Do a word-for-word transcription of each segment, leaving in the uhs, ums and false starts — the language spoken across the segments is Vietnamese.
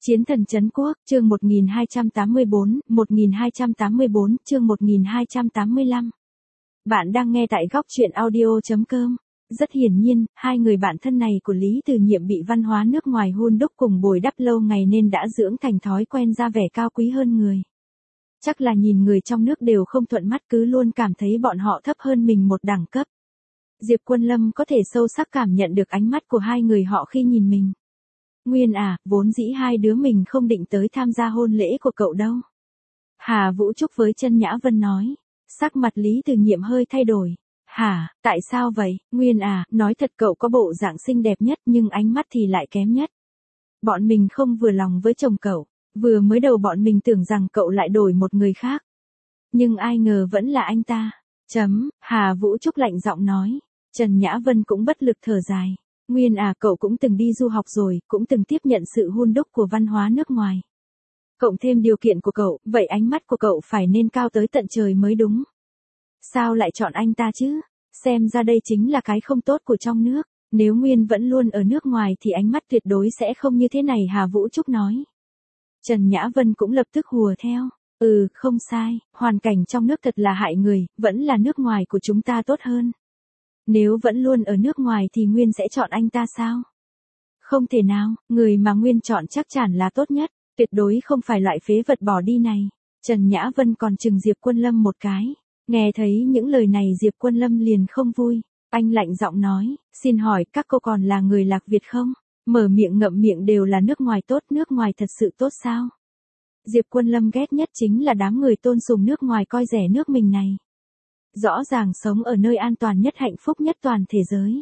Chiến thần trấn quốc, chương một nghìn hai trăm tám mươi bốn, một nghìn hai trăm tám mươi bốn, chương một nghìn hai trăm tám mươi lăm. Bạn đang nghe tại góc truyện audio chấm com. Rất hiển nhiên, hai người bạn thân này của Lý Từ Nhiệm bị văn hóa nước ngoài hun đúc cùng bồi đắp lâu ngày nên đã dưỡng thành thói quen ra vẻ cao quý hơn người. Chắc là nhìn người trong nước đều không thuận mắt, cứ luôn cảm thấy bọn họ thấp hơn mình một đẳng cấp. Diệp Quân Lâm có thể sâu sắc cảm nhận được ánh mắt của hai người họ khi nhìn mình. Nguyên à, vốn dĩ hai đứa mình không định tới tham gia hôn lễ của cậu đâu. Hà Vũ Trúc với Chân Nhã Vân nói. Sắc mặt Lý Từ Nhiệm hơi thay đổi. Hả, tại sao vậy? Nguyên à, nói thật cậu có bộ dạng xinh đẹp nhất nhưng ánh mắt thì lại kém nhất. Bọn mình không vừa lòng với chồng cậu. Vừa mới đầu bọn mình tưởng rằng cậu lại đổi một người khác. Nhưng ai ngờ vẫn là anh ta. Chấm, Hà Vũ Trúc lạnh giọng nói. Trần Nhã Vân cũng bất lực thở dài. Nguyên à, cậu cũng từng đi du học rồi, cũng từng tiếp nhận sự hun đúc của văn hóa nước ngoài. Cộng thêm điều kiện của cậu, vậy ánh mắt của cậu phải nên cao tới tận trời mới đúng. Sao lại chọn anh ta chứ? Xem ra đây chính là cái không tốt của trong nước. Nếu Nguyên vẫn luôn ở nước ngoài thì ánh mắt tuyệt đối sẽ không như thế này, Hà Vũ Trúc nói. Trần Nhã Vân cũng lập tức hùa theo. Ừ, không sai, hoàn cảnh trong nước thật là hại người, vẫn là nước ngoài của chúng ta tốt hơn. Nếu vẫn luôn ở nước ngoài thì Nguyên sẽ chọn anh ta sao? Không thể nào, người mà Nguyên chọn chắc chắn là tốt nhất, tuyệt đối không phải loại phế vật bỏ đi này. Trần Nhã Vân còn chừng Diệp Quân Lâm một cái. Nghe thấy những lời này Diệp Quân Lâm liền không vui. Anh lạnh giọng nói, xin hỏi các cô còn là người Lạc Việt không? Mở miệng ngậm miệng đều là nước ngoài tốt, nước ngoài thật sự tốt sao? Diệp Quân Lâm ghét nhất chính là đám người tôn sùng nước ngoài coi rẻ nước mình này. Rõ ràng sống ở nơi an toàn nhất, hạnh phúc nhất toàn thế giới.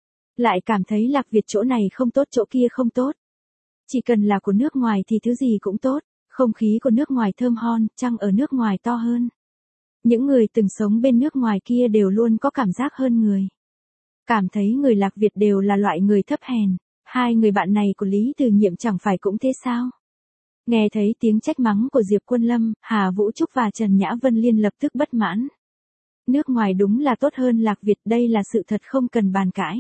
Lại cảm thấy Lạc Việt chỗ này không tốt, chỗ kia không tốt. Chỉ cần là của nước ngoài thì thứ gì cũng tốt. Không khí của nước ngoài thơm hon, trăng ở nước ngoài to hơn. Những người từng sống bên nước ngoài kia đều luôn có cảm giác hơn người. Cảm thấy người Lạc Việt đều là loại người thấp hèn. Hai người bạn này của Lý Từ Nhiệm chẳng phải cũng thế sao? Nghe thấy tiếng trách mắng của Diệp Quân Lâm, Hà Vũ Trúc và Trần Nhã Vân Liên lập tức bất mãn. Nước ngoài đúng là tốt hơn Lạc Việt, đây là sự thật không cần bàn cãi.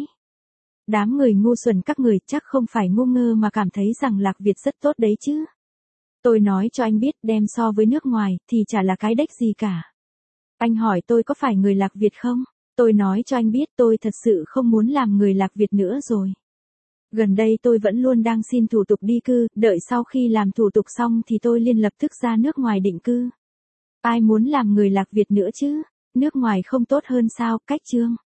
Đám người ngu xuẩn các người chắc không phải ngu ngơ mà cảm thấy rằng Lạc Việt rất tốt đấy chứ. Tôi nói cho anh biết, đem so với nước ngoài thì chả là cái đếch gì cả. Anh hỏi tôi có phải người Lạc Việt không? Tôi nói cho anh biết tôi thật sự không muốn làm người Lạc Việt nữa rồi. Gần đây tôi vẫn luôn đang xin thủ tục đi cư, đợi sau khi làm thủ tục xong thì tôi liền lập tức ra nước ngoài định cư. Ai muốn làm người Lạc Việt nữa chứ? Nước ngoài không tốt hơn sao? Cách chương.